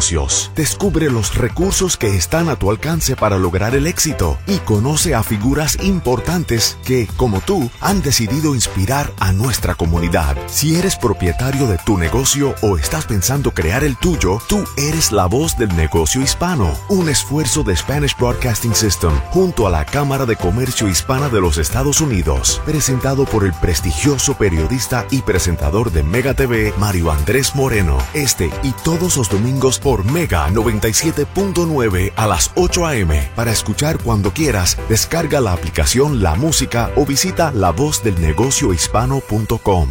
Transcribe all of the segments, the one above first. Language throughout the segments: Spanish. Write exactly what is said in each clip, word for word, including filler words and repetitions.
negocios. Descubre los recursos que están a tu alcance para lograr el éxito y conoce a figuras importantes que, como tú, han decidido inspirar a nuestra comunidad. Si eres propietario de tu negocio o estás pensando crear el tuyo, tú eres la voz del negocio hispano. Un esfuerzo de Spanish Broadcasting System junto a la Cámara de Comercio Hispana de los Estados Unidos, presentado por el prestigioso periodista y presentador de Mega T V, Mario Andrés Moreno. Este y todos los domingos por Mega noventa y siete punto nueve a las ocho a eme. Para escuchar cuando quieras, descarga la aplicación La Música o visita la voz del negocio hispano punto com.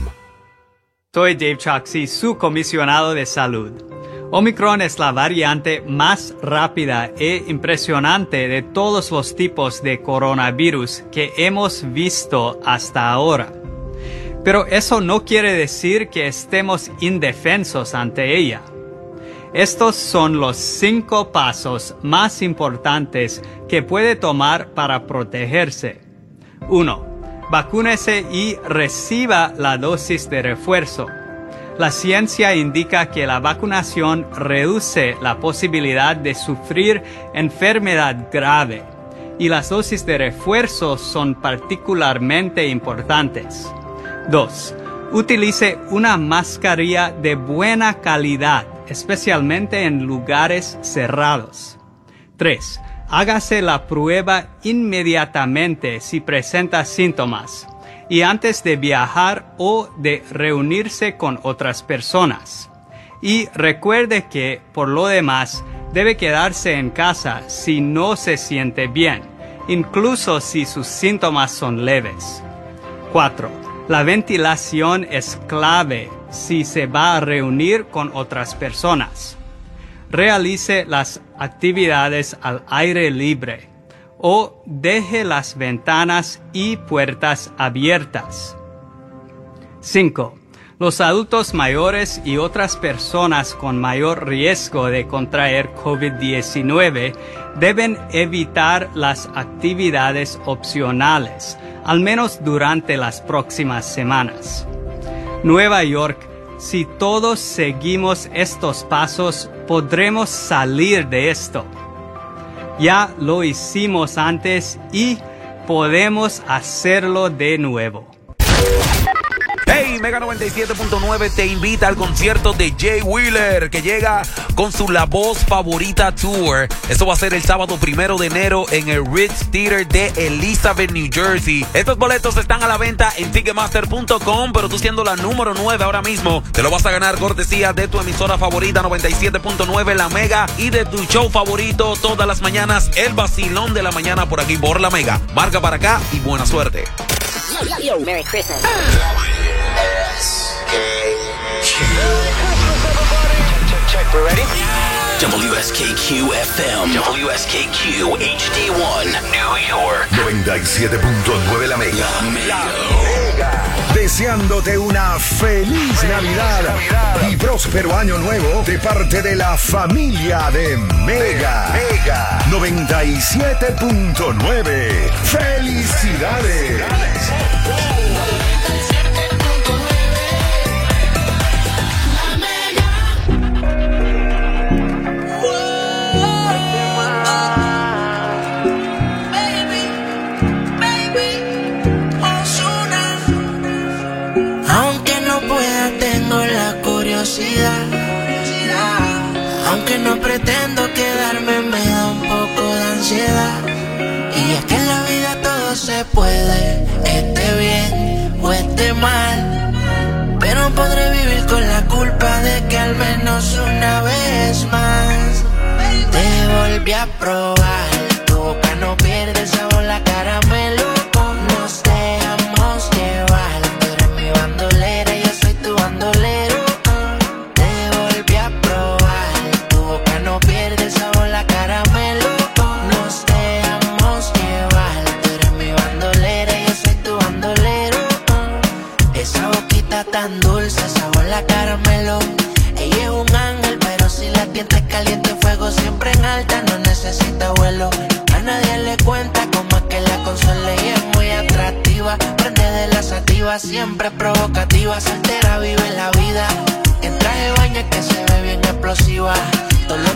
Soy Dave Choksi, su comisionado de salud. Omicron es la variante más rápida e impresionante de todos los tipos de coronavirus que hemos visto hasta ahora. Pero eso no quiere decir que estemos indefensos ante ella. Estos son los cinco pasos más importantes que puede tomar para protegerse. uno. Vacúnese y reciba la dosis de refuerzo. La ciencia indica que la vacunación reduce la posibilidad de sufrir enfermedad grave, y las dosis de refuerzo son particularmente importantes. dos. Utilice una mascarilla de buena calidad, especialmente en lugares cerrados. tres. Hágase la prueba inmediatamente si presenta síntomas y antes de viajar o de reunirse con otras personas. Y recuerde que, por lo demás, debe quedarse en casa si no se siente bien, incluso si sus síntomas son leves. cuatro. La ventilación es clave si se va a reunir con otras personas. Realice las actividades al aire libre o deje las ventanas y puertas abiertas. cinco. Los adultos mayores y otras personas con mayor riesgo de contraer COVID diecinueve deben evitar las actividades opcionales, al menos durante las próximas semanas. Nueva York. Si todos seguimos estos pasos, podremos salir de esto. Ya lo hicimos antes y podemos hacerlo de nuevo. Hey, Mega noventa y siete punto nueve te invita al concierto de Jay Wheeler, que llega con su La Voz Favorita Tour. Esto va a ser el sábado primero de enero en el Ritz Theater de Elizabeth, New Jersey. Estos boletos están a la venta en ticketmaster punto com, pero tú, siendo la número nueve ahora mismo, te lo vas a ganar cortesía de tu emisora favorita noventa y siete punto nueve La Mega y de tu show favorito todas las mañanas, El Vacilón de la Mañana, por aquí por La Mega. Marca para acá y buena suerte. Yo, yo, Merry Christmas. Check, we're ready? W S K Q F M, W S K Q H D one, New York. noventa y siete punto nueve La Mega. La Mega. Deseándote una feliz Navidad y próspero año nuevo de parte de la familia de Mega. Mega noventa y siete punto nueve. ¡Felicidades! Aunque no pretendo quedarme, me da un poco de ansiedad. Y es que en la vida todo se puede, esté bien o esté mal. Pero podré vivir con la culpa de que al menos una vez más te volví a probar. Tu boca no pierde el sabor, la caramelo. Nos dejamos llevar. Tú eres mi bandolera y yo soy tu bandolero. Tan dulce, sabor a caramelo. Ella es un ángel, pero si la tienta es caliente, fuego siempre en alta, no necesita vuelo. A nadie le cuenta cómo es que la consola, ella es muy atractiva. Prende de la sativa, siempre provocativa. Soltera, vive la vida. En traje de baño que se ve bien explosiva. Todos los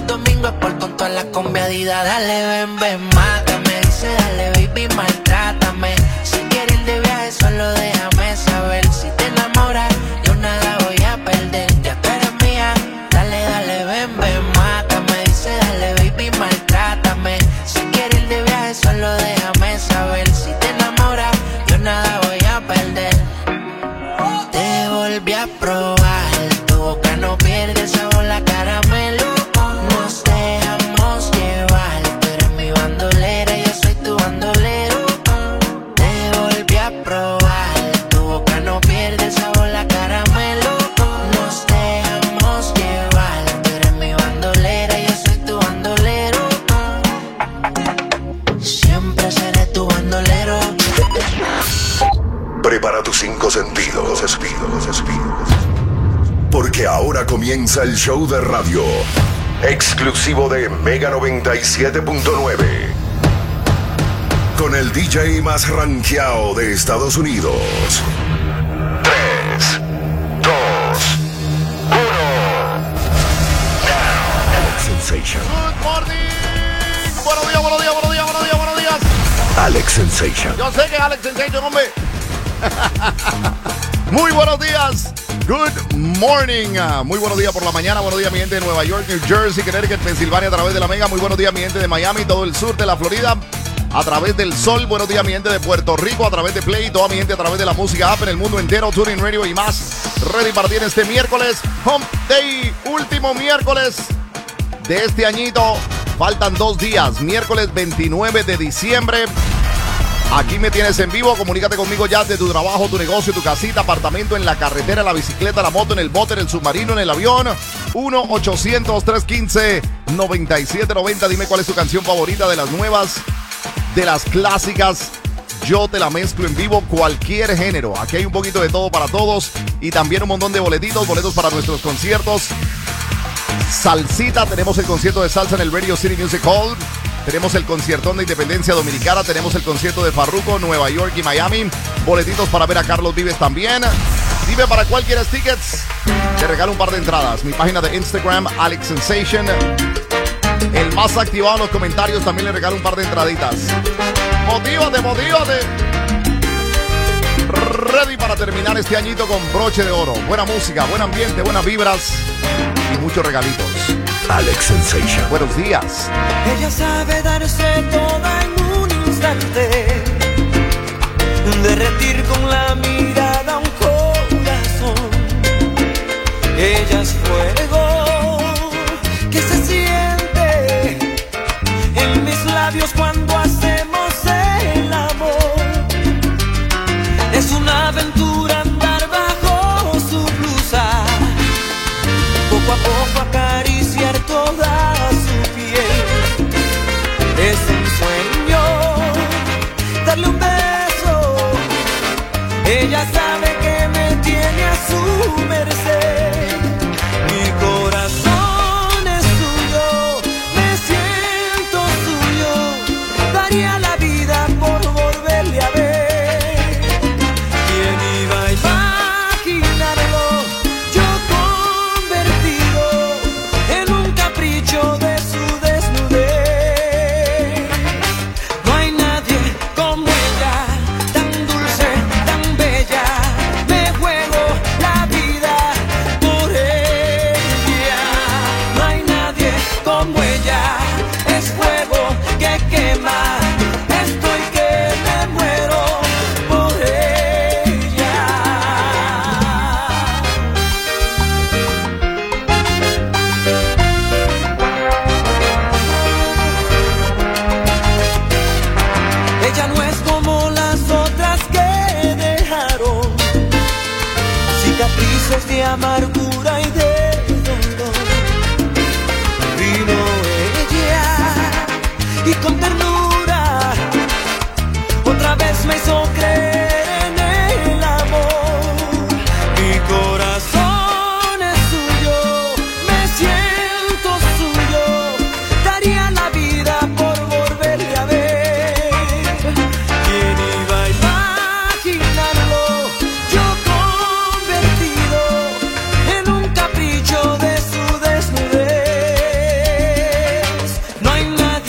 invadida, dale, ven, ven, mátame. Dice, dale, baby, maltrátame. Si quieres ir de viaje, solo déjame saber. Si te enamoras, yo nada voy a perder. Ya tú eres mía, dale, dale, ven, ven, mátame. Dice, dale, baby, maltrátame. Si quieres ir de viaje, solo déjame saber. Si te enamoras, yo nada voy a perder. Te volví a probar, tu boca no pierde sabor, la caramelo. Nos dejamos llevar, tú eres mi bandolera, yo soy tu bandolero. Te volví a probar, tu boca no pierde sabor, la caramelo. Nos dejamos llevar, tú eres mi bandolera, yo soy tu bandolero. Siempre seré tu bandolero. Prepara tus cinco sentidos, despidos, despidos. Porque ahora comienza el show de radio exclusivo de Mega noventa y siete punto nueve. Con el D J más rankeado de Estados Unidos. tres, dos, uno. Alex Sensation. Good morning. Buenos días, buenos días, buenos días, buenos días, buenos días. Alex Sensation. Yo sé que es Alex Sensation, hombre. Muy buenos días. Good morning. Muy buenos días por la mañana. Buenos días, mi gente de Nueva York, New Jersey, Connecticut, Pensilvania a través de la Mega. Muy buenos días, mi gente de Miami, todo el sur de la Florida a través del Sol. Buenos días, mi gente de Puerto Rico a través de Play. Toda mi gente a través de la música app en el mundo entero, Tuning Radio y más. Ready para ti en este miércoles, Hump Day, último miércoles de este añito. Faltan dos días, miércoles veintinueve de diciembre. Aquí me tienes en vivo, comunícate conmigo ya de tu trabajo, tu negocio, tu casita, apartamento, en la carretera, en la bicicleta, la moto, en el bote, en el submarino, en el avión. uno ochocientos, trescientos quince, noventa y siete noventa. Dime cuál es tu canción favorita de las nuevas, de las clásicas. Yo te la mezclo en vivo, cualquier género. Aquí hay un poquito de todo para todos y también un montón de boletitos, boletos para nuestros conciertos. Salsita, tenemos el concierto de salsa en el Radio City Music Hall. Tenemos el conciertón de Independencia Dominicana. Tenemos el concierto de Farruko, Nueva York y Miami. Boletitos para ver a Carlos Vives también. Dime para cuál quieres tickets. Te regalo un par de entradas. Mi página de Instagram, Alex Sensation. El más activado en los comentarios también le regalo un par de entraditas. Motívate, motívate. Ready para terminar este añito con broche de oro. Buena música, buen ambiente, buenas vibras y muchos regalitos. Alex Sensation. Buenos días. Ella sabe darse toda en un instante, derretir con la mirada un corazón. Ella es fuego que se siente en mis labios cuando hacemos el amor. Es una aventura andar bajo su blusa, poco a poco acariciar toda su piel. Es un sueño darle un beso. Ella sabe que me tiene a su merced. Mi corazón es suyo, me siento suyo. Daría la vida por volverle a ver. ¿Quién iba a imaginarlo? Yo convertido en un capricho de su desnudez. No hay nadie como ella, tan dulce, tan bella. Me juego la vida por ella. No hay nadie como ella, es fuego que quema. Estoy que me muero por ella. Ella no es como las otras que dejaron cicatrices de amargura y de dolor. Vino ella y con ternura otra vez me hizo creer en el amor. Mi corazón es suyo, me siento suyo. Daría la vida por volverle a ver. ¿Quién iba a imaginarlo? Yo convertido en un capricho de su desnudez. No hay nadie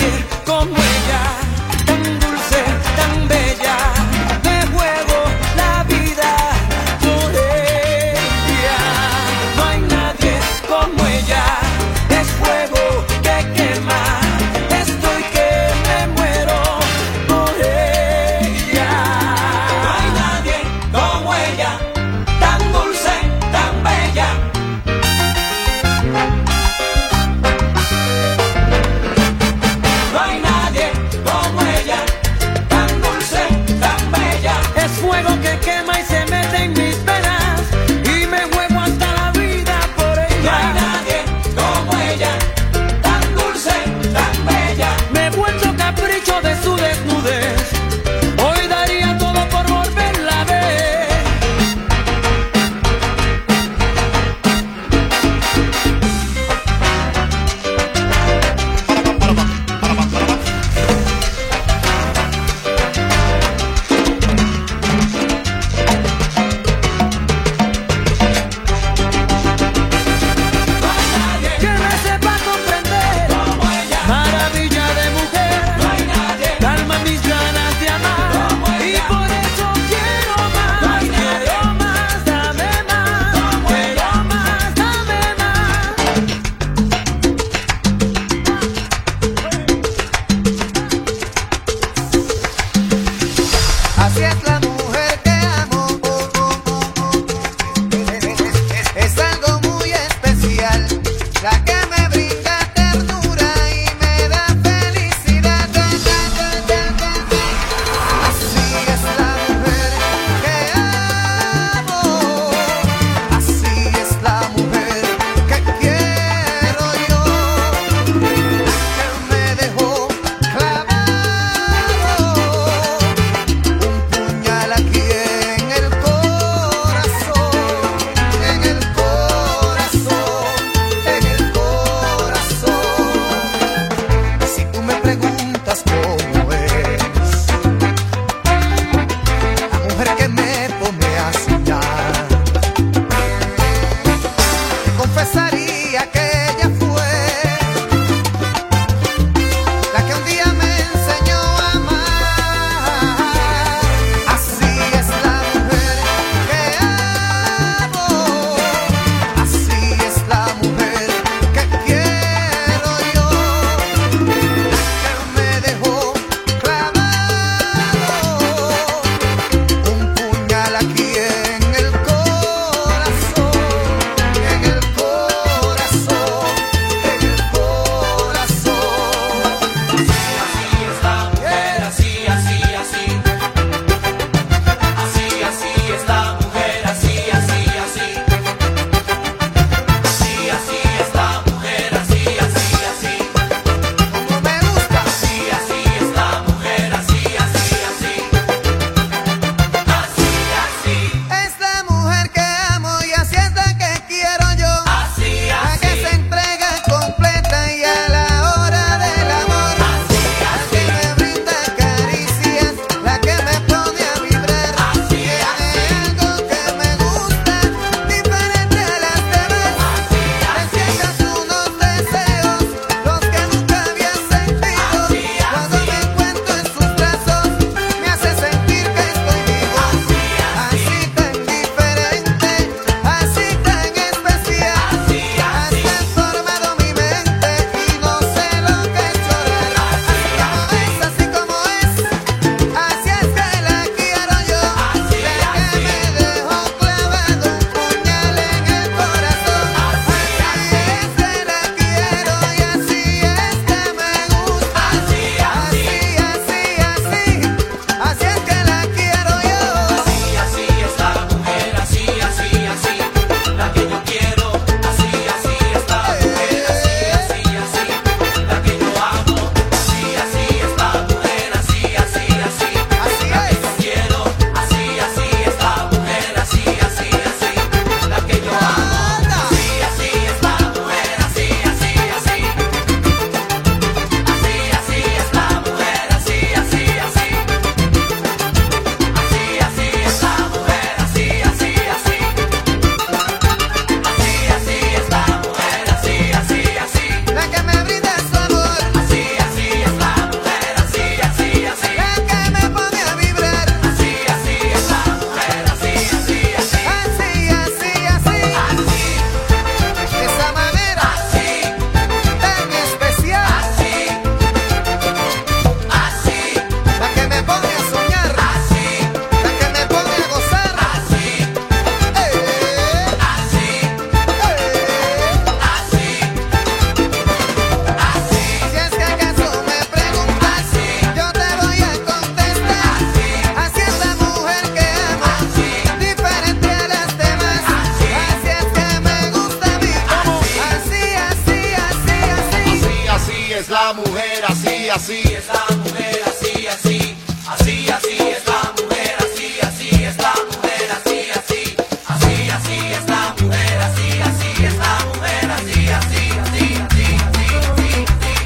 es la mujer, así, así es la mujer, así, así, así, así es la mujer, así, así es la mujer, así, así, así, así es la mujer, así, así es la mujer, así, así, así, así, así, así,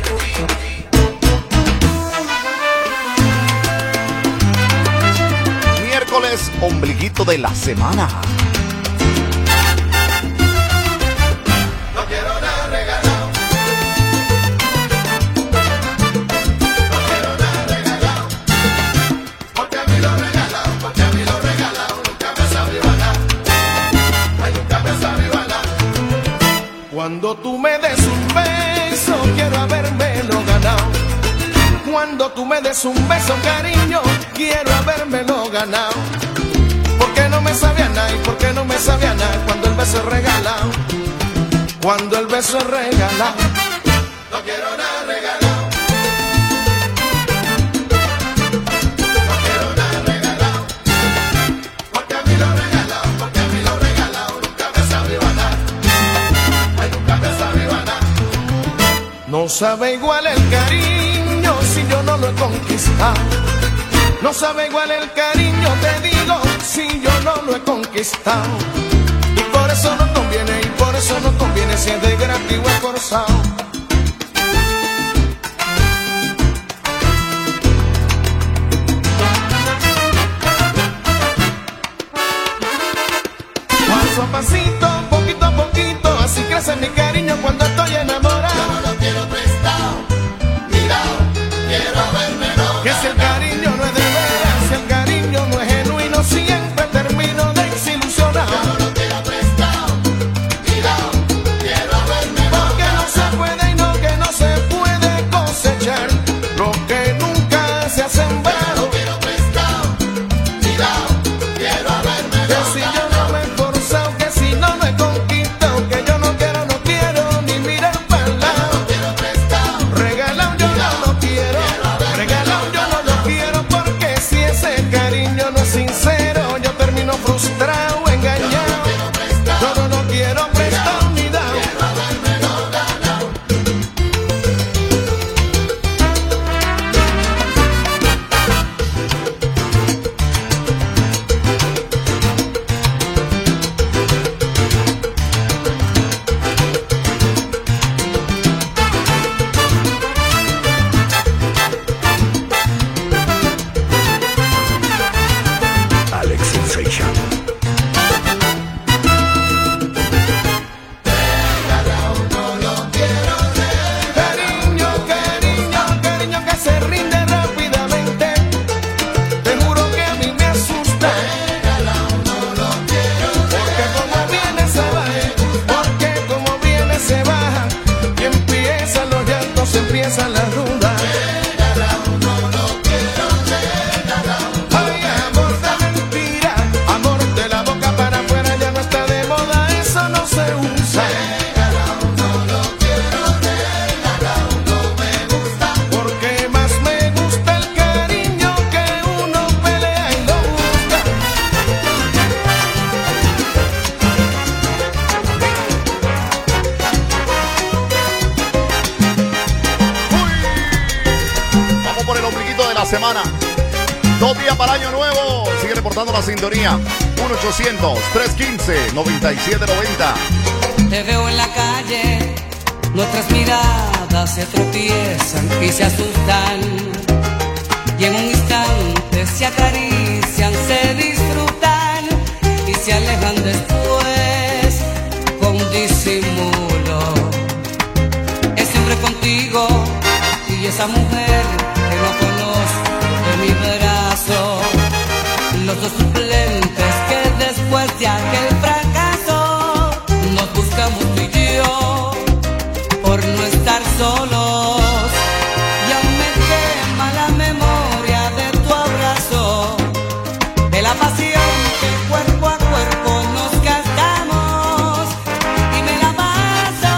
así. Miércoles, ombliguito de la semana. Cuando tú me des un beso, quiero habérmelo ganado. Cuando tú me des un beso, cariño, quiero habérmelo ganado. Porque no me sabía nada y porque no me sabía nada cuando el beso es regalado. Cuando el beso es regalado. No quiero nada regalado. No quiero nada regalado. Porque a mí lo regalado, porque a mí lo regalado nunca me sabe ganar. No sabe igual el cariño si yo no lo he conquistado. No sabe igual el cariño, te digo, si yo no lo he conquistado. Y por eso no conviene, y por eso no conviene si es de gratis o esforzado. Paso a pasito, poquito a poquito, así crece mi cariño cuando estoy enamorado. Yo no lo quiero prestado, mirado, quiero habérmelo. Que si el cariño no es de veras, si el cariño no es genuino, siempre termino desilusionado. Yo no lo quiero prestado, mirado, quiero habérmelo. Porque no se puede y no que no se puede cosechar lo que nunca se ha sembrado. Yo no quiero prestado, mirado, quiero habérmelo. Que si yo no me he esforzado, que si no me he conquistado, que yo no quiero, no quiero ni mirar para el lado. Yo no quiero prestado, regalado yo no lo quiero, regalado yo no lo quiero, porque si ese cariño no es sincero, yo termino frustrado, engañado. Yo no lo quiero prestado ni dado. Alex Sensation. Cariño, cariño, cariño que se rinde rápidamente. Te juro que a mí me asusta. Porque como viene se baja, porque como viene se baja. Y empiezan los llantos, empiezan las dudas. Ay, amor de mentira, amor de la boca para afuera ya no está de moda, eso no se usa. Porque más me gusta el cariño que uno pelea y lo busca. Vamos por el ombliguito de la semana. Dos días para Año Nuevo. Sigue reportando la sintonía. uno ochocientos, trescientos quince, noventa y siete noventa. Te veo en la calle, nuestras miradas se tropiezan y se asustan. Y en un instante se acarician, se disfrutan y se alejan después con disimulo. Es siempre contigo y esa mujer que no conozco de mi brazo. Los dos suplentes que después de aquel fracaso nos buscamos tú y yo por no estar solos. Y aún me quema la memoria de tu abrazo, de la pasión que cuerpo a cuerpo nos gastamos. Y me la paso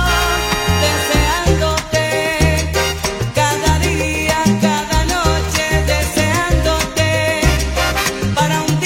deseándote cada día, cada noche deseándote para un día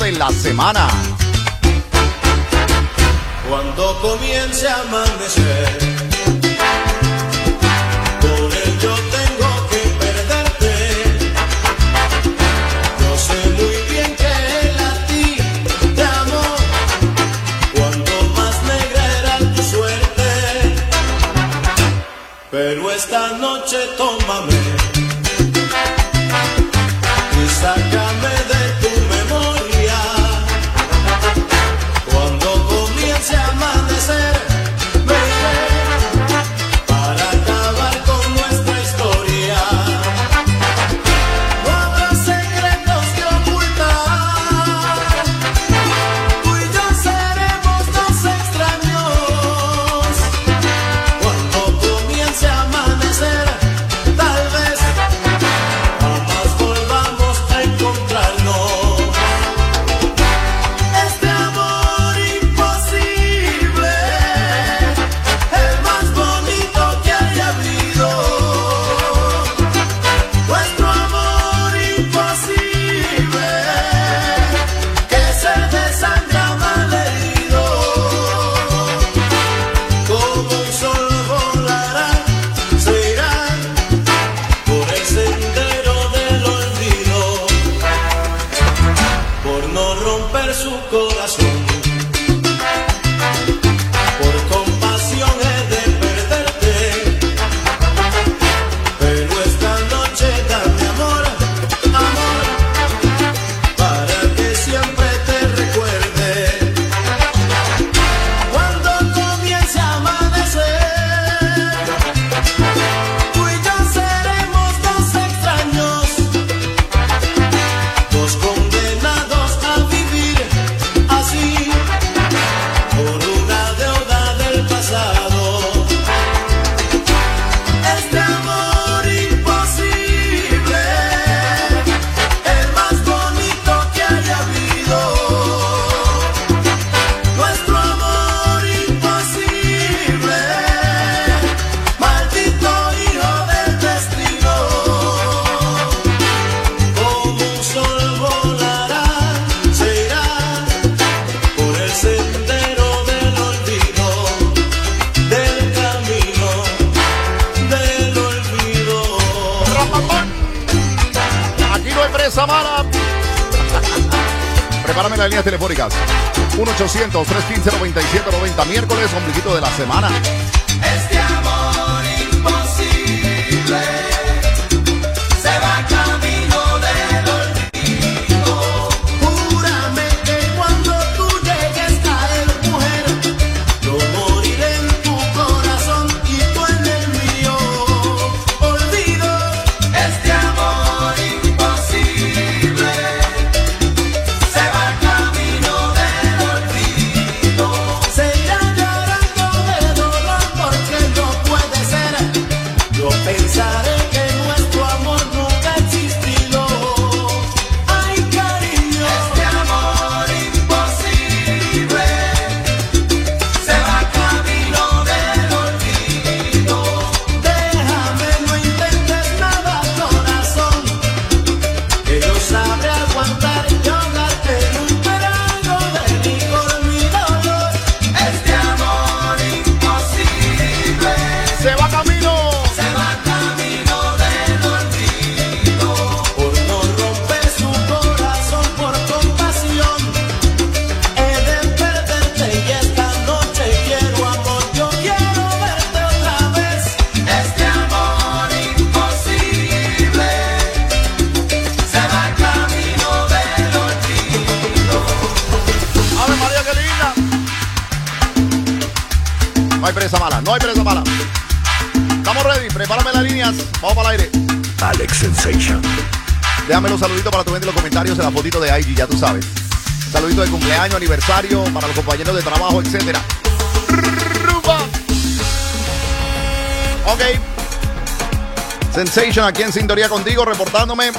de la semana. Cuando comience a amanecer, por él yo tengo que perderte. Yo sé muy bien que él a ti te amó, cuando más negra era tu suerte. Pero esta noche tómame y sácame de tu memoria. Cuando comience a amanecer, baby, para acabar con nuestra historia. No habrá secretos que ocultar, tú y yo seremos dos extraños. Cuando comience a amanecer, tal vez jamás volvamos a encontrarnos. Este amor imposible, el más bonito que haya habido. Nuestro amor imposible, que se desangra malherido. Como un sol volará, se irá por el sendero del olvido, por no romper su corazón. Por compasión he de perderte, pero esta noche dame amor, amor, para que siempre te recuerde. Cuando comience a amanecer, tú y yo seremos dos extraños, dos condenados a vivir así, por una deuda del pasado. Este amor imposible, el más bonito que haya habido. Nuestro amor imposible, maldito hijo del destino. Como un sol volará, se irá por el sendero del olvido, del camino del olvido. Aquí no hay presa mala. Prepárame las líneas telefónicas. uno ochocientos, trescientos quince, noventa y siete noventa. Miércoles, ombliguito de la semana. Este amor imposible se va camino del olvido. Júrame que cuando tú llegues a él, mujer, yo moriré en tu corazón y tú en el mío. Olvido este amor imposible, se va camino del olvido. Se irá llorando de dolor porque no puede ser. Yo pensaré que nuestro amor nunca existió. Ay, cariño, este amor imposible se va camino del olvido. Déjame, no intentes nada, corazón, que yo sabré aguantar y ahogarte en un trago de licor mi dolor. Este amor imposible Se va camino. se va camino del olvido, por no romper su corazón, por compasión he de perderte y esta noche quiero amor, yo quiero verte otra vez. Este amor imposible se va camino del olvido. ¡Ave María, qué linda! No hay presa mala, no hay presa mala. Estamos ready, prepárame las líneas. Vamos para el aire. Alex Sensation. Déjame los saluditos para tu gente en los comentarios en la fotito de I G, ya tú sabes. Saludito de cumpleaños, aniversario, para los compañeros de trabajo, etcétera. Rumba. Ok. Sensation aquí en sintonía contigo, reportándome.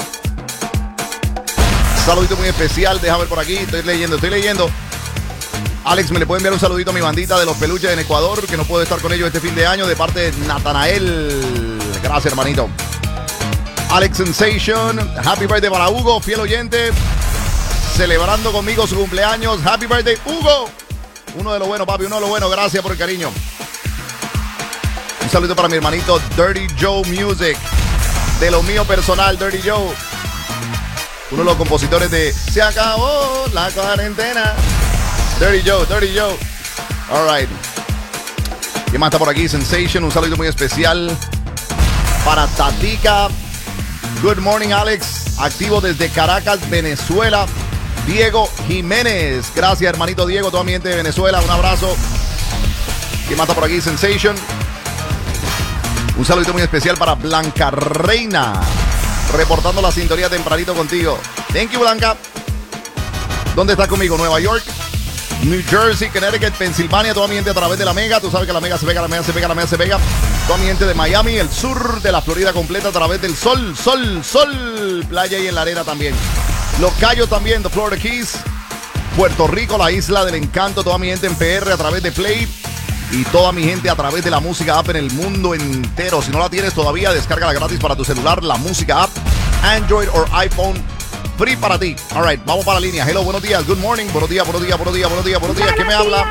Saludito muy especial, déjame ver por aquí, estoy leyendo, estoy leyendo. Alex, ¿me le puede enviar un saludito a mi bandita de los peluches en Ecuador, que no puedo estar con ellos este fin de año, de parte de Natanael? Gracias, hermanito. Alex Sensation, happy birthday para Hugo, fiel oyente. celebrando conmigo su cumpleaños. Happy birthday, Hugo. Uno de los buenos, papi, uno de los buenos. Gracias por el cariño. Un saludo para mi hermanito Dirty Joe Music. De lo mío personal, Dirty Joe. Uno de los compositores de Se acabó la cuarentena. Dirty Joe, Dirty Joe. All right. ¿Quién más está por aquí? Sensation. Un saludo muy especial para Tatica. Good morning, Alex. Activo desde Caracas, Venezuela. Diego Jiménez. Gracias, hermanito Diego. Toda mi gente de Venezuela. Un abrazo. ¿Quién más está por aquí? Sensation. Un saludo muy especial para Blanca Reina. Reportando la sintonía tempranito contigo. Thank you, Blanca. ¿Dónde estás conmigo? Nueva York, New Jersey, Connecticut, Pensilvania. Toda mi gente a través de la Mega. Tú sabes que la Mega se pega, la Mega se pega, la Mega se pega. Toda mi gente de Miami, el sur de la Florida completa a través del sol, sol, sol. Playa y en la arena también. Los Cayos también, The Florida Keys. Puerto Rico, la isla del encanto. Toda mi gente en P R a través de Play. Y toda mi gente a través de la música app en el mundo entero. Si no la tienes todavía, descárgala gratis para tu celular. La música app, Android o iPhone, free para ti. All right, vamos para la línea. Hello, buenos días, good morning. Buenos días, buenos días, buenos días, buenos días, buenos días. ¿Qué me habla?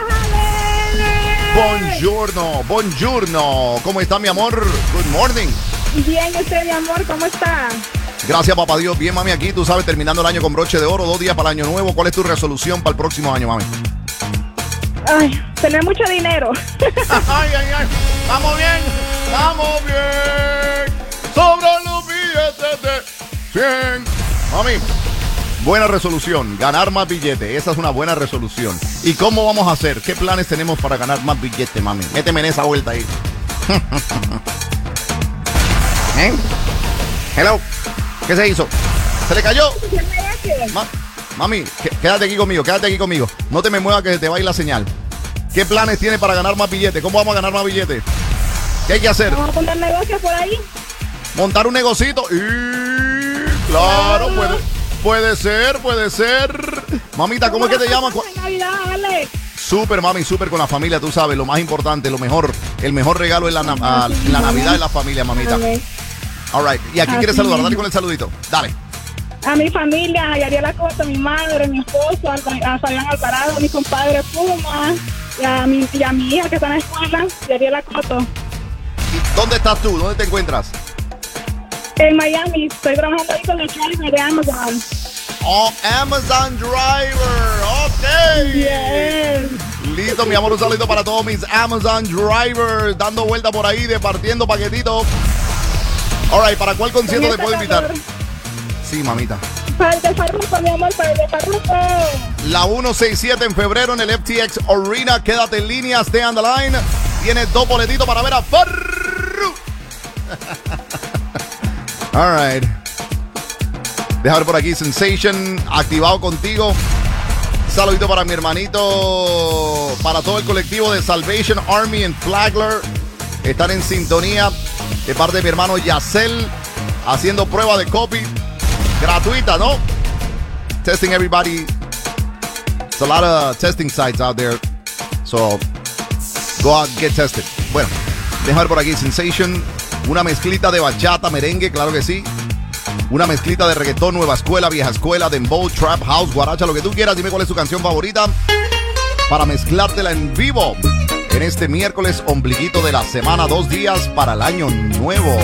Buongiorno, buongiorno. ¿Cómo está, mi amor? Good morning. Bien, usted, mi amor, ¿cómo está? Gracias, papá Dios. Bien, mami, aquí, tú sabes, terminando el año con broche de oro. Dos días para el año nuevo. ¿Cuál es tu resolución para el próximo año, mami? Ay, tener mucho dinero. Ay, ay, ay. Vamos bien, vamos bien. Sobran los billetes de cien. Mami, buena resolución. Ganar más billetes. Esa es una buena resolución. ¿Y cómo vamos a hacer? ¿Qué planes tenemos para ganar más billetes, mami? Méteme en esa vuelta ahí. ¿Eh? Hello. ¿Qué se hizo? ¿Se le cayó? Ma Mami, quédate aquí conmigo, quédate aquí conmigo. No te me muevas que se te va a ir la señal. ¿Qué planes tienes para ganar más billetes? ¿Cómo vamos a ganar más billetes? ¿Qué hay que hacer? Vamos a poner negocios por ahí. Montar un negocito. Y claro, puede, puede ser, puede ser. Mamita, ¿cómo es que te llaman? Navidad, Alex. Súper, mami, súper con la familia, tú sabes, lo más importante, lo mejor. El mejor regalo es la, na la Navidad de la familia, mamita. All right. ¿Y a quién quieres saludar? Dale con el saludito. Dale. A mi familia, a Yariela Costa, mi madre, mi esposo, a Fabián Alvarado, mi compadre Puma, y a mi, y a mi hija que está en la escuela, Yariela Costa. ¿Dónde estás tú? ¿Dónde te encuentras? En Miami. Estoy trabajando ahí con el driver de Amazon. Oh, Amazon Driver. Ok. Bien. Listo, mi amor. Un saludito para todos mis Amazon Drivers. Dando vuelta por ahí, departiendo paquetitos. All right, ¿para cuál concierto te puedo invitar? Sí, mamita. Para el de Farruko, mi amor, para el de Farruko. La ciento sesenta y siete en febrero en el F T X Arena. Quédate en línea, stay on the line. Tienes dos boletitos para ver a Farruko. All right. Deja ver por aquí, Sensation, activado contigo. Saludito para mi hermanito, para todo el colectivo de Salvation Army en Flagler. Están en sintonía de parte de mi hermano Yacel, haciendo prueba de copy. Gratuita, ¿no? Testing everybody. There's a lot of testing sites out there. So, go out and get tested. Bueno, deja ver por aquí, Sensation. Una mezclita de bachata, merengue, claro que sí. Una mezclita de reggaetón, nueva escuela, vieja escuela, dembow, trap, house, guaracha, lo que tú quieras. Dime cuál es tu canción favorita para mezclártela en vivo en este miércoles ombliguito de la semana. Dos días para el año nuevo.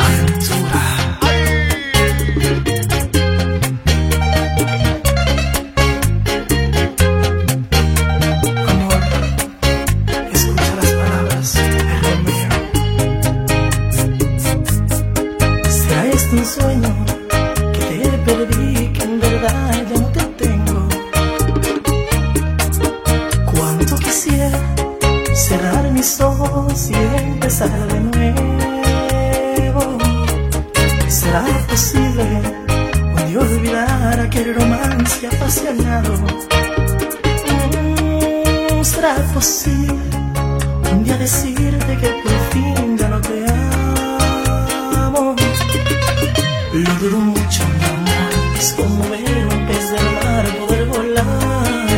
Un sueño que te perdí, que en verdad ya no te tengo. Cuánto quisiera cerrar mis ojos y empezar de nuevo. ¿Será posible un día olvidar aquel romance apasionado? Mm, ¿será posible un día decirte que por fin ya no te amo? Lo dudo mucho, mi amor, es como ver un pez del mar poder volar.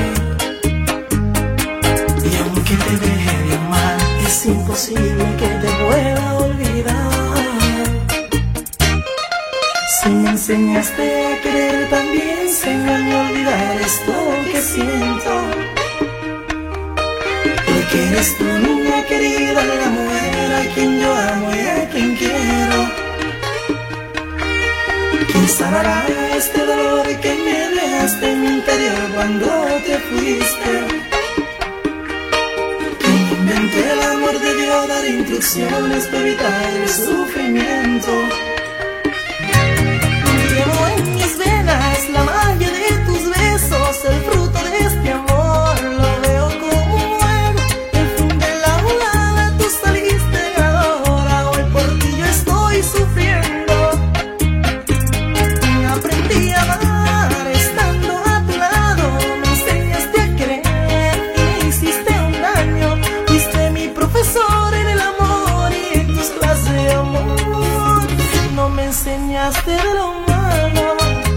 Y aunque te deje de amar, es imposible que te pueda olvidar. Si me enseñaste a querer, también enséñame a olvidar. olvidar esto que siento. Porque eres tu niña querida, la mujer a quien yo amo y a quien quiero. ¿Quién sanará este dolor que me dejaste en mi interior cuando te fuiste? ¿Quién inventó el amor debió dar instrucciones para evitar el sufrimiento? Llevo en mis venas la magia de tus besos, el fruto de este amor lo veo como un juego. El fin de la jugada, tú saliste ganadora, hoy por ti yo estoy sufriendo. Aprendí a amar estando a tu lado, me enseñaste a querer y me hiciste un daño. Fuiste mi profesor en el amor y en tus clases de amor no me enseñaste de lo malo.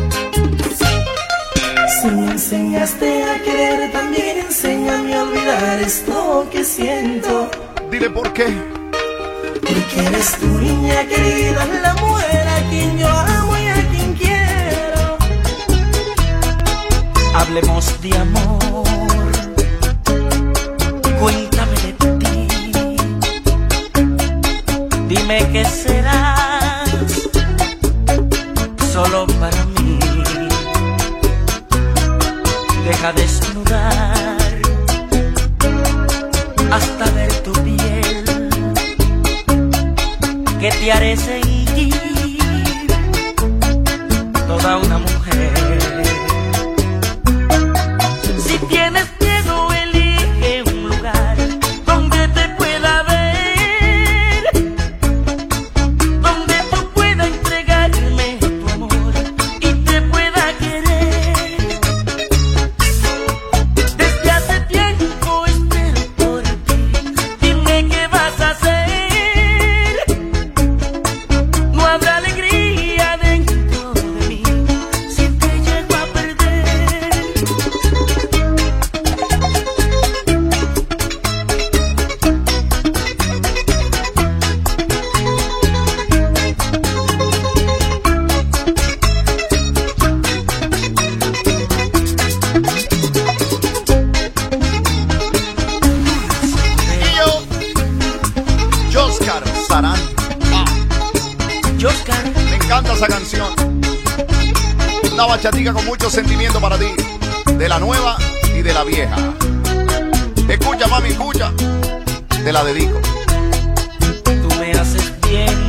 Si me enseñaste a querer, también enséñame a olvidar esto que siento. Dile por qué. Porque eres tu niña querida, la mujer a quien yo amo y a quien quiero. Hablemos de amor, cuéntame de ti. Dime qué serás solo para mí. Deja desnudar hasta ver tu piel, que te haré seguir toda una mujer. Si tienes miedo, elige un lugar donde te pueda ver, donde tú puedas entregarme tu amor y te pueda querer. Desde hace tiempo espero por ti, dime qué vas a hacer. No habrá alegría dentro de mí si te llego a perder. Y yo, Joscar Sarán. Joscar, Me encanta esa canción. Una bachatica con mucho sentimiento para ti. De la nueva y de la vieja. Escucha, mami, escucha. Te la dedico. tú me haces bien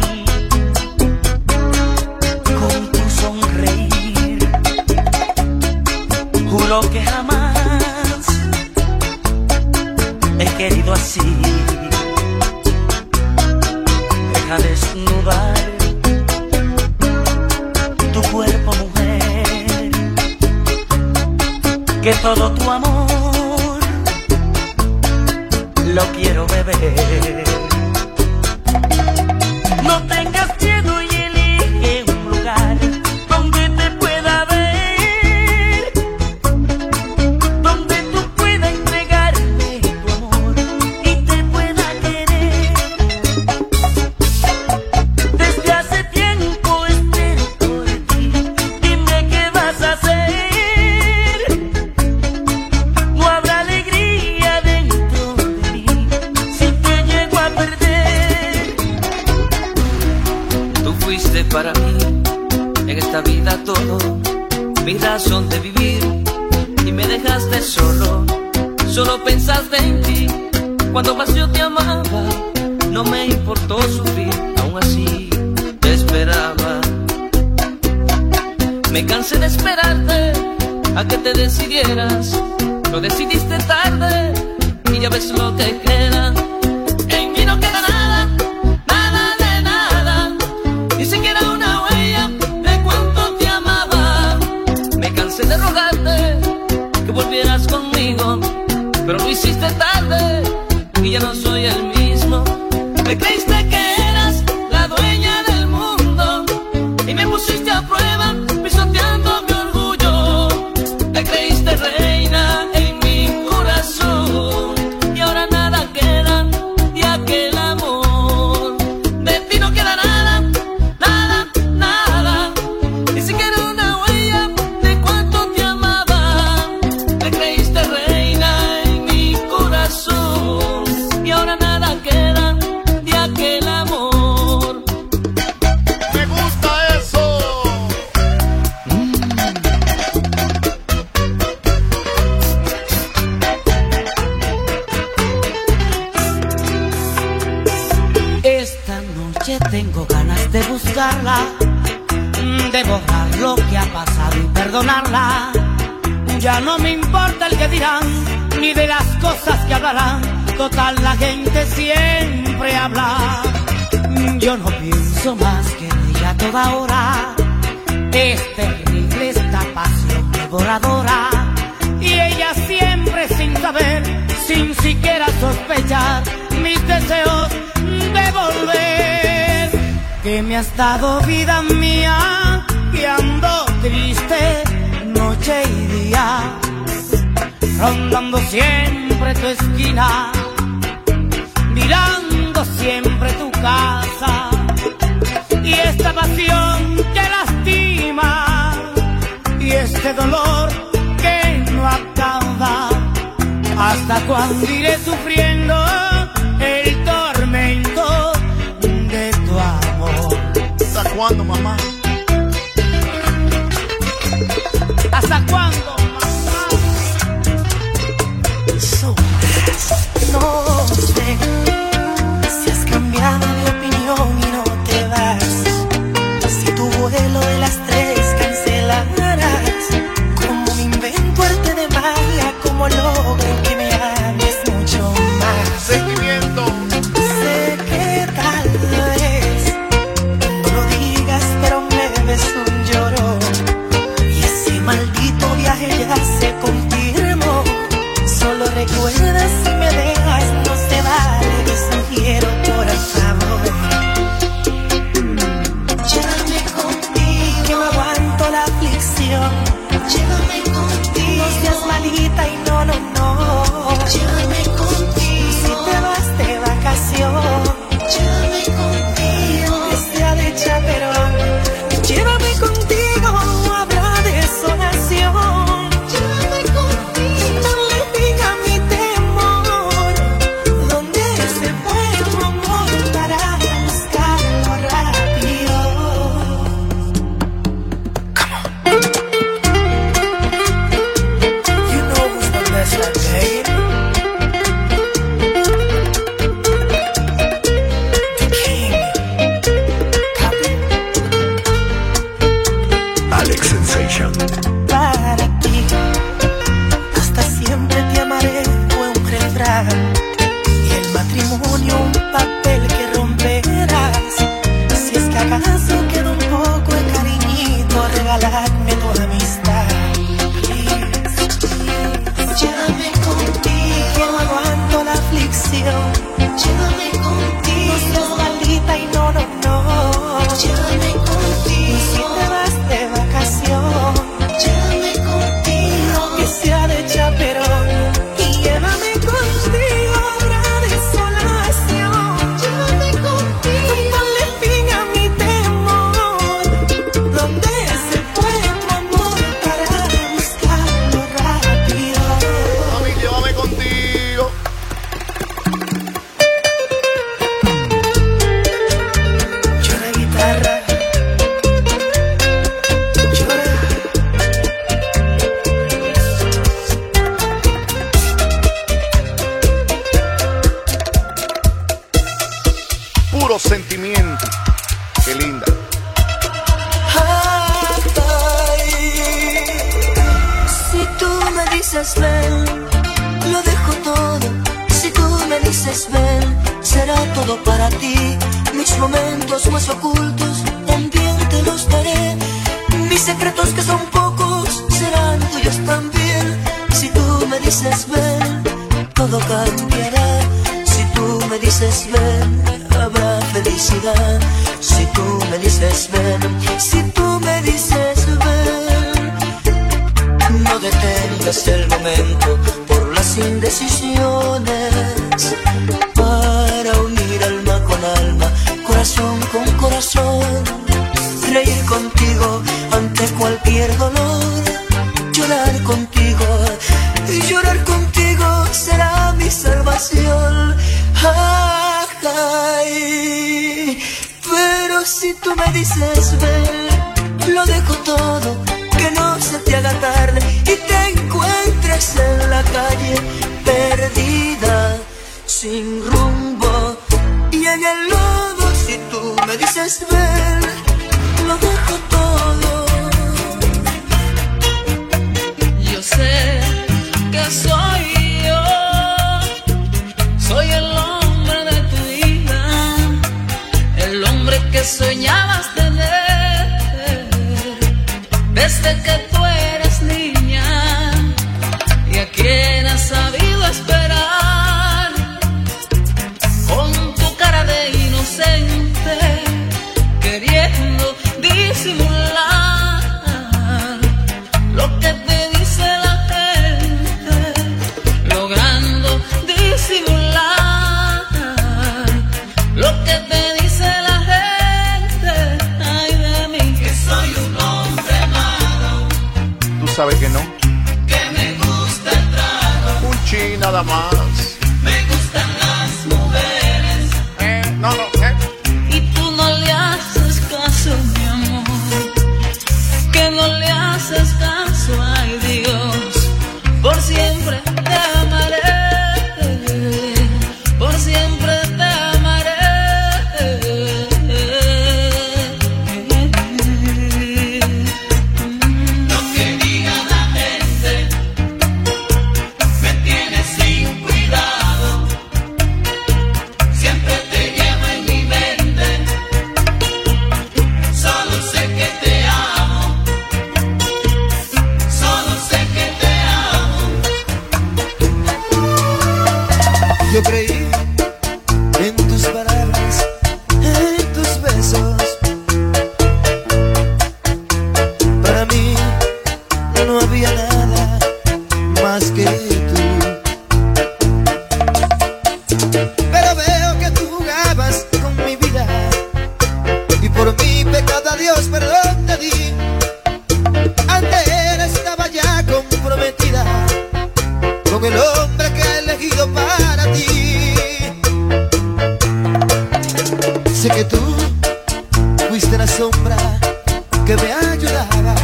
con tu sonreír. Juro que jamás he querido así. Deja desnudar tu cuerpo, mujer, que todo tu amor lo quiero beber. No tengas miedo y elige un lugar donde te pueda ver, donde tú puedas entregarme tu amor y te pueda querer. Desde hace tiempo espero por ti, dime qué vas a hacer. No habrá alegría dentro de mí si te llego a perder. Tú fuiste para mí en esta vida todo, mi razón de vivir, y me dejaste solo, solo pensaste en ti. Cuando más yo te amaba, no me importó sufrir, aún así te esperaba. Me cansé de esperarte a que te decidieras, lo decidiste tarde y ya ves lo que queda. En mí no queda nada, nada de nada, ni siquiera una huella de cuánto te amaba. Me cansé de rogarte que volvieras conmigo, pero lo hiciste tarde y ya no soy el mismo. Me creíste que eras la dueña del mundo y me pusiste a prueba pisoteando mi orgullo. Te creíste reina en mi corazón y ahora nada queda calle tengo ganas de buscarla, de borrar lo que ha pasado y perdonarla. Ya no me importa el que dirán, ni de las cosas que hablarán. Total, la gente siempre habla. Yo no pienso más que en ella a toda hora. Es terrible esta pasión devoradora. Y ella siempre sin saber, sin siquiera sospechar, mis deseos de volver. Que me has dado vida mía, que ando triste noche y día, rondando siempre tu esquina, mirando siempre tu casa. Y esta pasión que lastima, y este dolor que no acaba. ¿Hasta cuándo iré sufriendo el tormento de tu amor? ¿Hasta cuándo, mamá? ¿Hasta cuándo, mamá? So, no sé si has cambiado de opinión y no te vas. Si tu vuelo de las tres cancelarás, ¿cómo me invento arte de magia? ¿Cómo logro que me ames mucho más? Sentimiento. Sé que tal vez no lo digas, pero me ves un llorón. Y ese maldito viaje ya se confirmó. Solo recuerda, si me dejas no se vale. Te sugiero por favor, llévame contigo, que no aguanto la aflicción. Llévame contigo, no seas malita y no, no, no. Llévame contigo, si te vas de vacación. Llévame contigo, que sea de chaperón. Llévame contigo, no habrá desolación. Llévame contigo, no le diga mi temor. ¿Dónde se fue tu amor para buscarlo rápido? Come on. You know who's the best at playing? The king. Copy. Alex Sensation. Para ti, hasta siempre te amaré, fue un refrán. Y el matrimonio un papel que romperás. Si es que acaso queda un poco de cariñito, regaladme tu amistad. Please, please. Llévame contigo, que no aguanto la aflicción. Llévame contigo, no seas maldita y no, no, no. Llévame contigo, si te vas de vacación. Llévame contigo, que sea de chaperón. Y llévame contigo, habrá desolación. Llévame contigo, no le fin a mi temor. ¿Dónde se fue tu amor para buscarlo rápido? Mami, llévame contigo. Llora guitarra, llora. Puro sentimiento. Qué linda. Si tú me dices ven, lo dejo todo. Si tú me dices ven, será todo para ti. Mis momentos más ocultos también te los daré. Mis secretos que son pocos serán tuyos también. Si tú me dices ven, todo cambiará. Si tú me dices ven, habrá felicidad. Si tú me dices ven, si tú me dices ven, no detengas el momento por las indecisiones. Para unir alma con alma, corazón con corazón, reír contigo ante cualquier dolor, llorar contigo y llorar contigo será mi salvación. Ay, ay, pero si tú me dices ven, lo dejo todo, que no se te haga tarde y te encuentres en la calle perdida, sin rumbo y en el lodo si tú me dices ven, lo dejo todo. Yo sé que soy yo, soy el hombre de tu vida, el hombre que soñabas tener desde que tú eres niña y a quien has sabido esperar con tu cara de inocente, queriendo disimular lo que te dice la gente, logrando disimular lo que te dice la gente. Ay de mí, que soy un hombre malo, Tú sabes que no. que me gusta el trago, Un chi nada más. me gustan las mujeres. Eh, no, no, eh. Y tú no le haces caso, mi amor, que no le haces caso, ay Dios, por siempre te amaré, por siempre te amaré. Lo que diga la gente me tiene sin cuidado, siempre te llevo en mi mente, solo sé que te amo, solo sé que te amo. Yo creí en tus palabras, en tus besos. Para mí no había nada más que tú. Pero veo que tú jugabas con mi vida y por mi pecado a Dios perdón te di. Ante él estaba ya comprometida con el hombre que he elegido para ti. Sé que tú fuiste la sombra que me ayudaba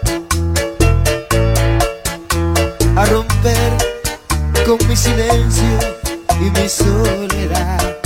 a romper con mi silencio y mi soledad.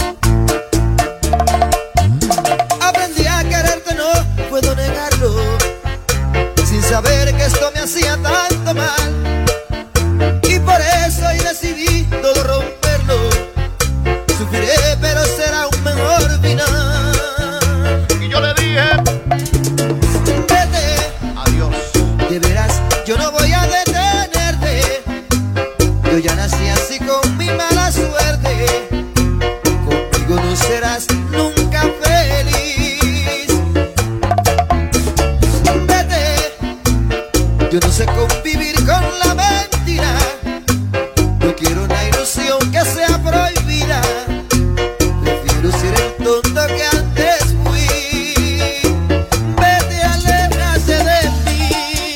Aprendí a quererte, no puedo negarlo, sin saber que esto me hacía tanto mal. Y por eso hoy decidí todo romperlo. Sufriré, pero será un mejor final. Y yo le dije, Vete, adiós. de veras, yo no voy a detenerte. Yo ya nací así con mi mala suerte. Conmigo no serás nunca feliz. Vete, yo no sé convivir con la mentira. Yo quiero una ilusión que sea prohibida. Prefiero ser el tonto que antes fui. Vete, aléjate de mí.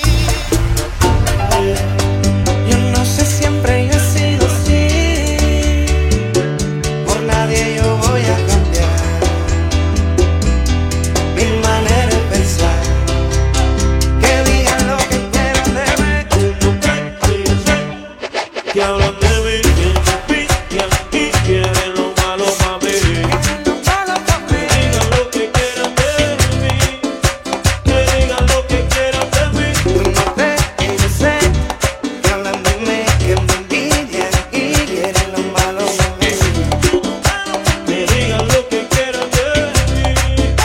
Yo no sé, siempre yo he sido así. Por nadie yo voy a cambiar mi manera de pensar. Que digan lo que quieran de mí. Que hablan de mí, que pican y quieren lo malo para mí. Que digan lo que quieran de mí. Que digan lo que quieran de mí. Tú no ves que yo sé que hablan de mí, que me envidian y quieren lo malo para mí. Que digan lo que quieran de mí.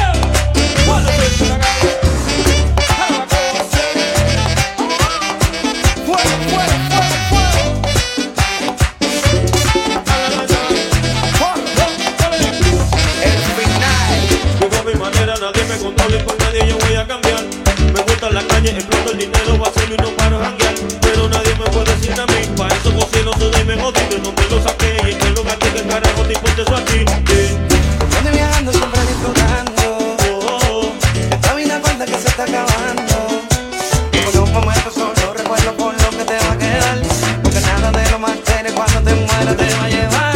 Vivo a mi manera, nadie me controla y con nadie yo voy a cambiar. Me gusta la calle, exploto el dinero, vacío y no paro a janguear. Pero nadie me puede decir a mí, para eso vos lo sudé y me jodí. De donde lo saqué y en qué lugar que el carajo te importa eso a ti. Yeah. Ando viajando, siempre disfrutando. Oh, oh. Esta vida cuenta que se está acabando. Porque un momento solo recuerdo por lo que te va a quedar. Porque nada de lo material cuando te mueras te va a llevar.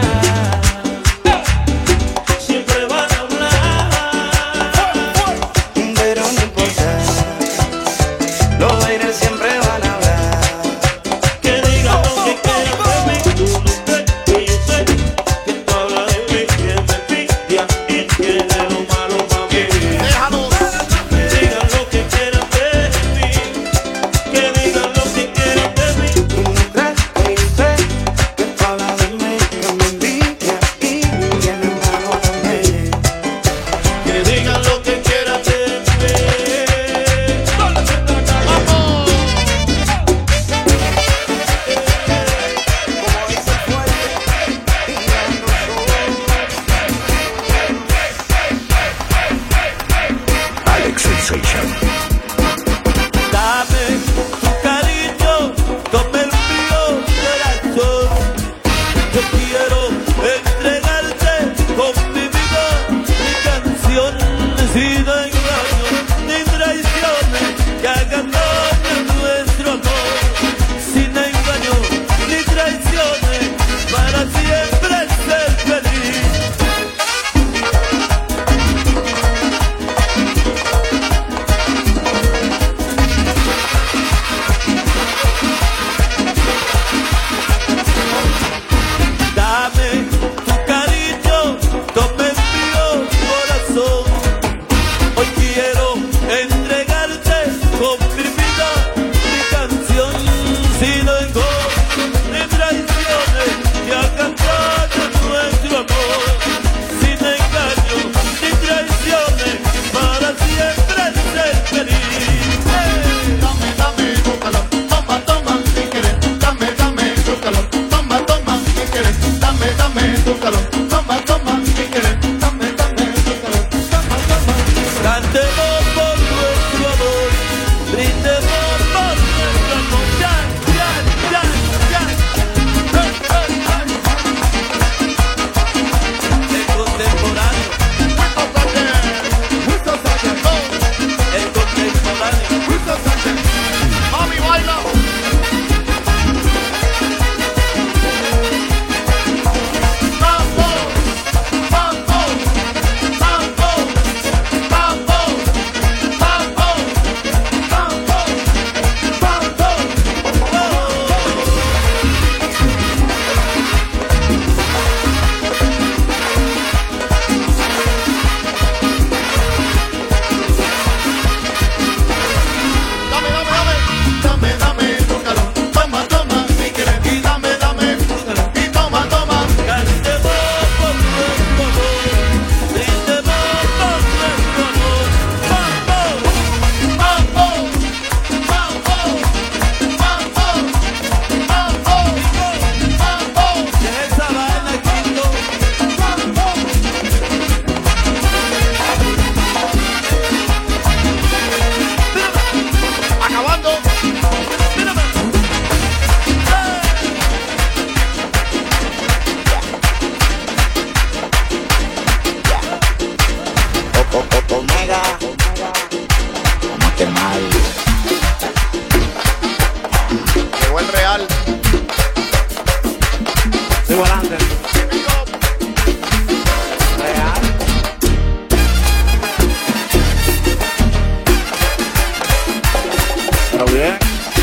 Siempre van a hablar, Pero no importa, los aires siempre van a hablar. que digan lo que quieran de mí. Tú no crees que yo sé que tú hablas de mí. sin engaños ni traiciones que hagan daño a nuestro amor, sin engaños ni traiciones, para siempre ser feliz. Dame tu cariño, tome mío corazón. Hoy quiero entregarte con mi vida, mi canción, sin engaños ni traiciones que hagan daño a nuestro amor, sin engaños ni traiciones, para siempre ser feliz. Dame, dame tu calor, toma, toma, si quieres. Dame, dame tu calor, toma, toma, si quieres. Dame, dame tu calor, toma, toma, si quieres. Dame, dame tu calor, toma, toma. Cantemos por nuestro amor, brindemos por nuestro amor. Ya, ya, ya, ya. Hey, hey, hey. El contemporáneo, Wilson Sánchez, go. el contemporáneo. Wilson Sánchez, mami, baila. Mambo, mambo, mambo, mambo, mambo, mambo, mambo. Dame, dame, dame, dame, dame tu calor, toma, toma, si quieres. Y dame, dame tu calor, y toma, toma. Cantemos por nuestro amor, brindemos por nuestro amor. Mambo, mambo, mambo, mambo, mambo, mambo. De esa vaina, Quito. Acabando. Omega, vamos a quemar. Llegó el Real. Sigo adelante. Real. Pero bien.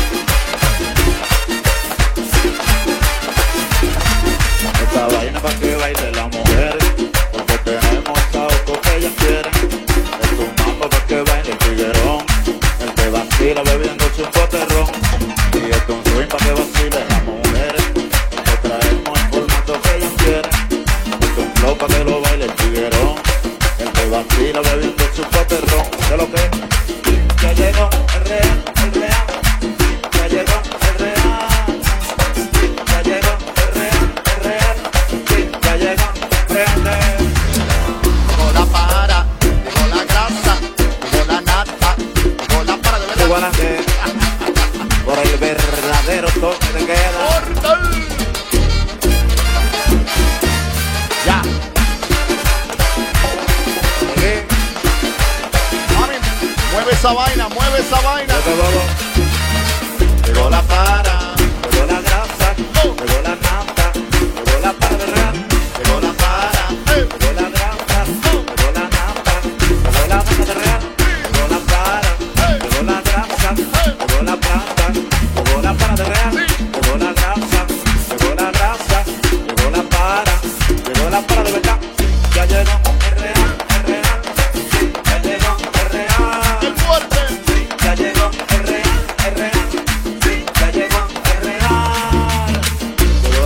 Esta vaina para que baile la mujer, porque tenemos algo que ellas quieren. Es un mambo para que baile el tiguerón, el que vacila bebiendo su poterrón. Y esto es un swing para que vacile la mujer, porque traemos el formato que ellas quieren. Esto es un flow para que lo baile el tiguerón, el que vacila bebiendo su poterrón. ¿Qué es lo que? Ya llegó el real, el real. Ya llegó el real. Ya llegó el real, el real. Sí, ya llegó el real. Llegó la para, llegó la grasa, llegó la nata, llegó la para de verdad. Llegó la que por el verdadero toque de queda. Mortal. Ya. Mami, mueve esa vaina, mueve esa vaina. Llegó la para, llegó la grasa, llegó la nata, llegó la para de real. Llegó la para, llegó la grasa, llegó la nata, llegó la para de real. Llegó la para, llegó la grasa, llegó la plata, llegó la para de real. Llegó la grasa, llegó la grasa, llegó la para, llegó la para de verdad. Ya llegó el real, el real, ya llegó el real. El fuerte. Ya llegó el real, el real, ya llegó el real.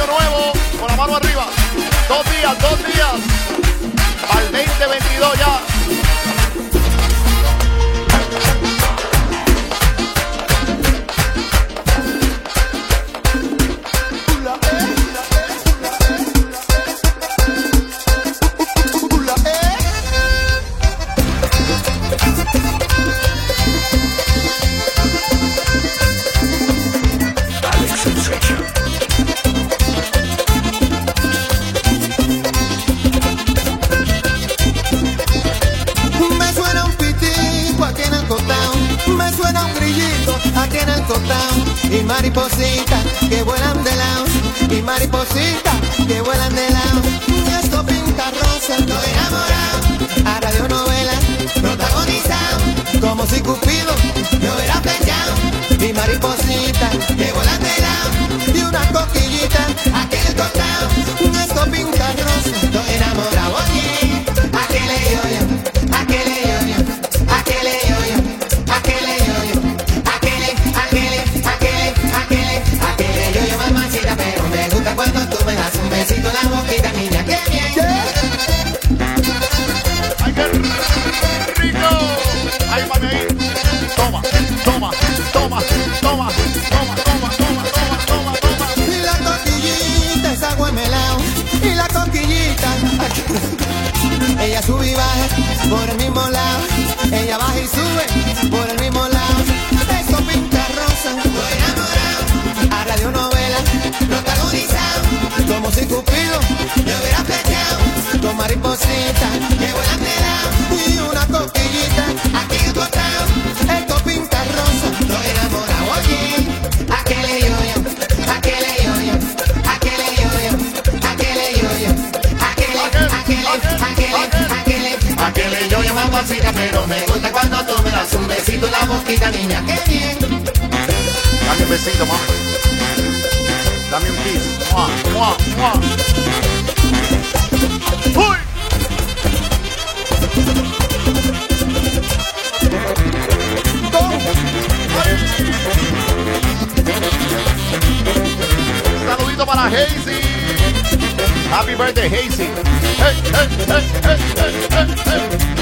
año nuevo con la mano arriba. Dos días, dos días. Para el veinte veintidós ya. Aquí en el costado y maripositas que vuelan de lado y maripositas que vuelan de lado. Esto pinta rosa, estoy enamorado. A radionovela protagonizado como si Cupido me hubiera flechado. Y maripositas que vuelan de lado y una coquillita aquí en el costado. Esto pinta rosa, estoy enamorado. Oye, ¿a qué le yo? ¿A qué le yo? ¿A qué le yo? ¿A qué le yo? Pero me gusta cuando tú me das un besito en la boquita, niña, qué bien. ¡Ay, qué rico! ¡Ay, mami, ahí! Toma, toma, toma, toma, toma, toma, toma, toma, toma, toma. Y la coquillita es agua en melao. Y la coquillita, ella sube y baja por el mismo lado. Ella baja y sube por el mismo lado. Eso pinta rosa, estoy enamorado. A radionovela protagonizado como si Cupido me hubiera flechado. Con maripositas que vuelan de lado y una coquillita aquí en el costado. Esto pinta rosa, estoy enamorado. Oye, ¿a qué le yo yo? ¿A qué le yo yo? ¿A qué le yo yo? ¿A qué le yo yo? ¿A qué le? ¿A qué le? ¿A qué le? ¿A qué le? ¿A qué le yo yo, mamacita? Pero me gusta cuando tú me das un besito en la boquita, niña, qué bien. Dame un besito, mamá. Dame un kiss. ¡Mua, mua, mua! ¡Uy! Saludito para Hazy. Happy birthday, Hazy. Hey, hey, hey, hey, hey, hey, hey.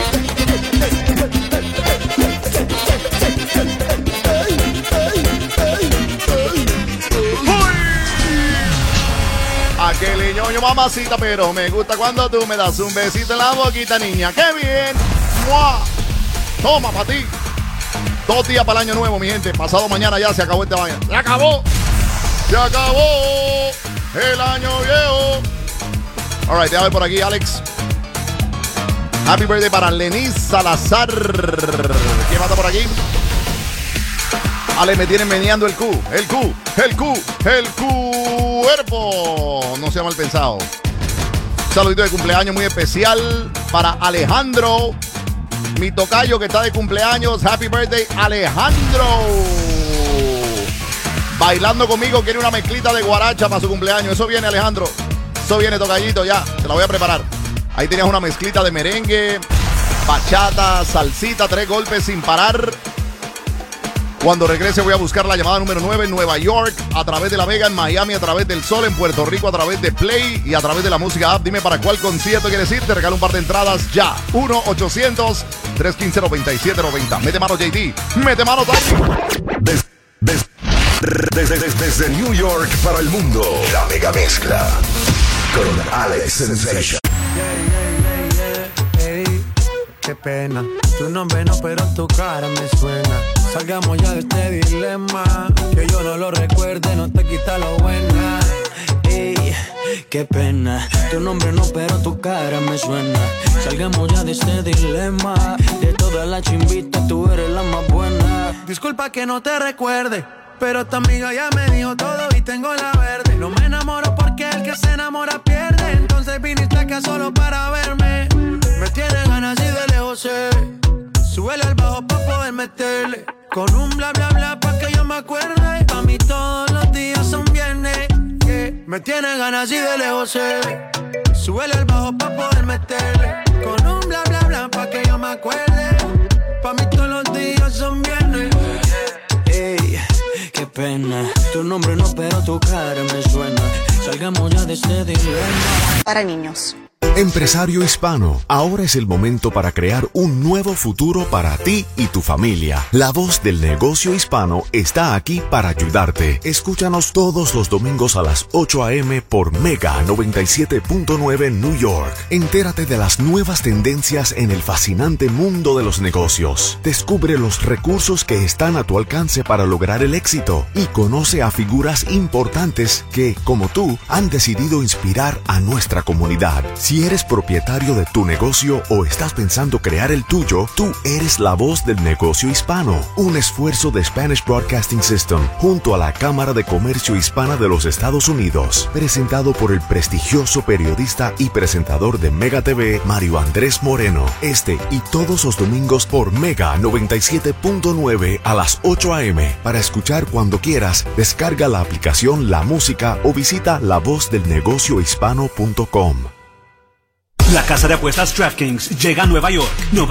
Aquel ñoño, mamacita, pero me gusta cuando tú me das un besito en la boquita, niña. ¡Qué bien! ¡Mua! Toma, para ti. Dos días para el año nuevo, mi gente. Pasado mañana ya se acabó este baño. ¡Se acabó! ¡Se acabó el año viejo! All right, déjame ver por aquí, Alex. Happy birthday para Lenis Salazar. ¿Quién mata por aquí? Ale, me tienen meneando el Q, el Q, el Q, el cuerpo. No sea mal pensado. Un saludito de cumpleaños muy especial para Alejandro, mi tocayo que está de cumpleaños. Happy birthday, Alejandro. Bailando conmigo, quiere una mezclita de guaracha para su cumpleaños. Eso viene, Alejandro. Eso viene, tocayito, ya. Te la voy a preparar. Ahí tenías una mezclita de merengue, bachata, salsita, tres golpes sin parar. Cuando regrese voy a buscar la llamada número nueve en Nueva York, a través de La Mega en Miami, a través del Sol en Puerto Rico, a través de Play y a través de la música app. Dime para cuál concierto quieres ir, te regalo un par de entradas ya. uno ochocientos, tres uno cinco, nueve siete nueve cero. Mete mano J D, mete mano Tiny. Des, des, desde, desde, desde New York para el mundo, La Mega Mezcla con Alex Sensation. Qué pena, tu nombre no, pero tu cara me suena. Salgamos ya de este dilema, que yo no lo recuerde, no te quita lo buena. Ey, qué pena, tu nombre no, pero tu cara me suena. Salgamos ya de este dilema, de todas las chimbitas tú eres la más buena. Disculpa que no te recuerde, pero tu amiga ya me dijo todo y tengo la verde. No me enamoro porque el que se enamora pierde. Entonces viniste acá solo para verme. Me tienes ganas y de lejos sé. Súbele al bajo pa' poder meterle. Con un bla bla bla pa' que yo me acuerde. Pa' mí todos los días son viernes, yeah. Me tienes ganas y de lejos sé. Súbele al bajo pa' poder meterle. Con un bla bla bla pa' que yo me acuerde. Pa' mí todos los días son viernes, yeah. Ey, qué pena, tu nombre no, pero tu cara me suena. Salgamos ya de este dilema. Para niños. Empresario hispano, ahora es el momento para crear un nuevo futuro para ti y tu familia. La voz del negocio hispano está aquí para ayudarte. Escúchanos todos los domingos a las ocho a eme por Mega noventa y siete punto nueve New York. Entérate de las nuevas tendencias en el fascinante mundo de los negocios. Descubre los recursos que están a tu alcance para lograr el éxito y conoce a figuras importantes que, como tú, han decidido inspirar a nuestra comunidad. Si eres propietario de tu negocio o estás pensando crear el tuyo, tú eres la voz del negocio hispano. Un esfuerzo de Spanish Broadcasting System junto a la Cámara de Comercio Hispana de los Estados Unidos. Presentado por el prestigioso periodista y presentador de Mega T V, Mario Andrés Moreno. Este y todos los domingos por Mega noventa y siete punto nueve a las ocho a eme. Para escuchar cuando quieras, descarga la aplicación La Música o visita la voz del negocio hispano punto com. La casa de apuestas DraftKings llega a Nueva York. No